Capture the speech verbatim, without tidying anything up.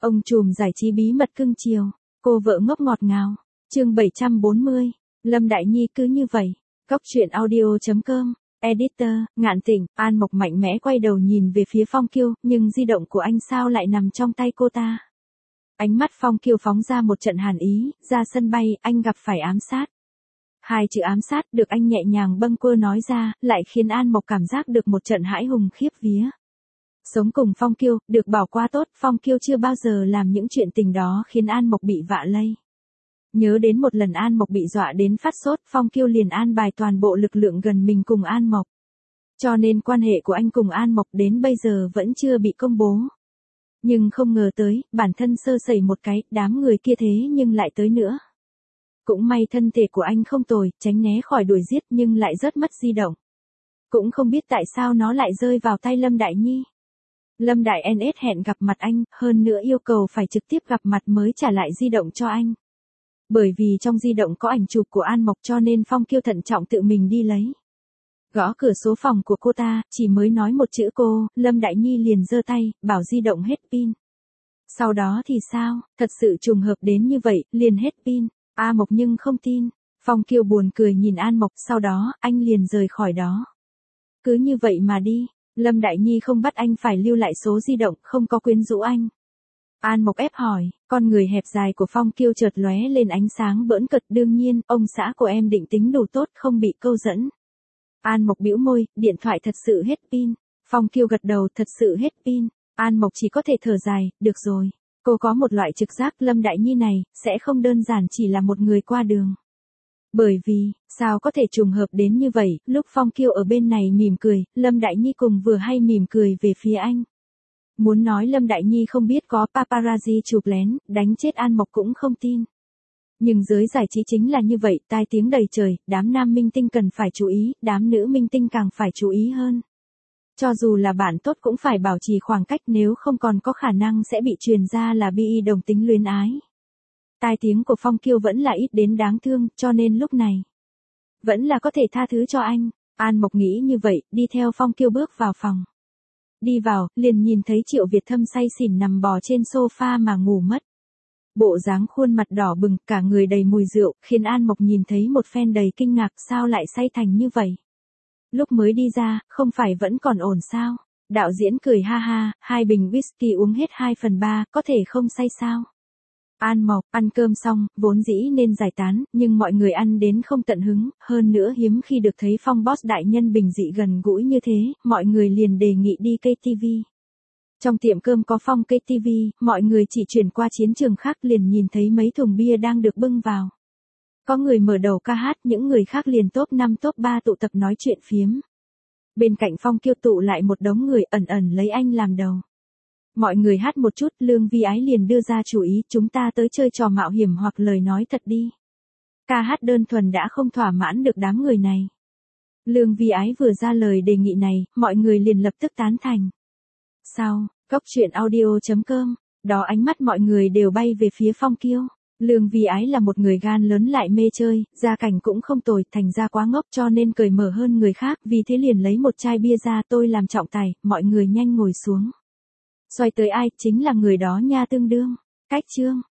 Ông trùm giải trí bí mật cưng chiều, cô vợ ngốc ngọt ngào. Chương bảy trăm bốn mươi, Lâm Đại Nhi cứ như vậy. Cóc truyện audio chấm com, Editor, Ngạn Tịnh. An Mộc mạnh mẽ quay đầu nhìn về phía Phong Kiêu, nhưng di động của anh sao lại nằm trong tay cô ta. Ánh mắt Phong Kiêu phóng ra một trận hàn ý, ra sân bay, anh gặp phải ám sát. Hai chữ ám sát được anh nhẹ nhàng bâng quơ nói ra, lại khiến An Mộc cảm giác được một trận hãi hùng khiếp vía. Sống cùng Phong Kiêu, được bảo qua tốt, Phong Kiêu chưa bao giờ làm những chuyện tình đó khiến An Mộc bị vạ lây. Nhớ đến một lần An Mộc bị dọa đến phát sốt, Phong Kiêu liền an bài toàn bộ lực lượng gần mình cùng An Mộc. Cho nên quan hệ của anh cùng An Mộc đến bây giờ vẫn chưa bị công bố. Nhưng không ngờ tới, bản thân sơ sẩy một cái, đám người kia thế nhưng lại tới nữa. Cũng may thân thể của anh không tồi, tránh né khỏi đuổi giết nhưng lại rớt mất di động. Cũng không biết tại sao nó lại rơi vào tay Lâm Đại Nhi. Lâm Đại en ét hẹn gặp mặt anh, hơn nữa yêu cầu phải trực tiếp gặp mặt mới trả lại di động cho anh. Bởi vì trong di động có ảnh chụp của An Mộc cho nên Phong Kiêu thận trọng tự mình đi lấy. Gõ cửa số phòng của cô ta, chỉ mới nói một chữ cô, Lâm Đại Nhi liền giơ tay, bảo di động hết pin. Sau đó thì sao, thật sự trùng hợp đến như vậy, liền hết pin. A Mộc nhưng không tin. Phong Kiêu buồn cười nhìn An Mộc, sau đó, anh liền rời khỏi đó. Cứ như vậy mà đi. Lâm Đại Nhi không bắt anh phải lưu lại số di động, không có quyến rũ anh. An Mộc ép hỏi, con người hẹp dài của Phong Kiêu chợt lóe lên ánh sáng bỡn cợt, đương nhiên, ông xã của em định tính đủ tốt không bị câu dẫn. An Mộc bĩu môi, điện thoại thật sự hết pin. Phong Kiêu gật đầu, thật sự hết pin. An Mộc chỉ có thể thở dài, được rồi. Cô có một loại trực giác Lâm Đại Nhi này, sẽ không đơn giản chỉ là một người qua đường. Bởi vì, sao có thể trùng hợp đến như vậy, lúc Phong Kiêu ở bên này mỉm cười, Lâm Đại Nhi cùng vừa hay mỉm cười về phía anh. Muốn nói Lâm Đại Nhi không biết có paparazzi chụp lén, đánh chết An Mộc cũng không tin. Nhưng giới giải trí chính là như vậy, tai tiếng đầy trời, đám nam minh tinh cần phải chú ý, đám nữ minh tinh càng phải chú ý hơn. Cho dù là bạn tốt cũng phải bảo trì khoảng cách, nếu không còn có khả năng sẽ bị truyền ra là bi đồng tính luyến ái. Tai tiếng của Phong Kiêu vẫn là ít đến đáng thương, cho nên lúc này vẫn là có thể tha thứ cho anh. An Mộc nghĩ như vậy, đi theo Phong Kiêu bước vào phòng. Đi vào, liền nhìn thấy Triệu Việt Thâm say xỉn nằm bò trên sofa mà ngủ mất. Bộ dáng khuôn mặt đỏ bừng, cả người đầy mùi rượu, khiến An Mộc nhìn thấy một phen đầy kinh ngạc, sao lại say thành như vậy. Lúc mới đi ra, không phải vẫn còn ổn sao? Đạo diễn cười ha ha, hai bình whisky uống hết hai phần ba, có thể không say sao? An Mộc, ăn cơm xong, vốn dĩ nên giải tán, nhưng mọi người ăn đến không tận hứng, hơn nữa hiếm khi được thấy Phong boss đại nhân bình dị gần gũi như thế, mọi người liền đề nghị đi ca tê vê. Trong tiệm cơm có Phong ca tê vê, mọi người chỉ chuyển qua chiến trường khác liền nhìn thấy mấy thùng bia đang được bưng vào. Có người mở đầu ca hát, những người khác liền top năm top ba tụ tập nói chuyện phiếm. Bên cạnh Phong Kiêu tụ lại một đống người ẩn ẩn lấy anh làm đầu. Mọi người hát một chút, Lương Vi Ái liền đưa ra chủ ý, chúng ta tới chơi trò mạo hiểm hoặc lời nói thật đi. Ca hát đơn thuần đã không thỏa mãn được đám người này. Lương Vi Ái vừa ra lời đề nghị này, mọi người liền lập tức tán thành. Sau, cóc truyện audio chấm com, đó ánh mắt mọi người đều bay về phía Phong Kiêu. Lương Vi Ái là một người gan lớn lại mê chơi, gia cảnh cũng không tồi, thành ra quá ngốc cho nên cởi mở hơn người khác, vì thế liền lấy một chai bia ra, tôi làm trọng tài, mọi người nhanh ngồi xuống. Xoay tới ai, chính là người đó nha, tương đương. Cách chương.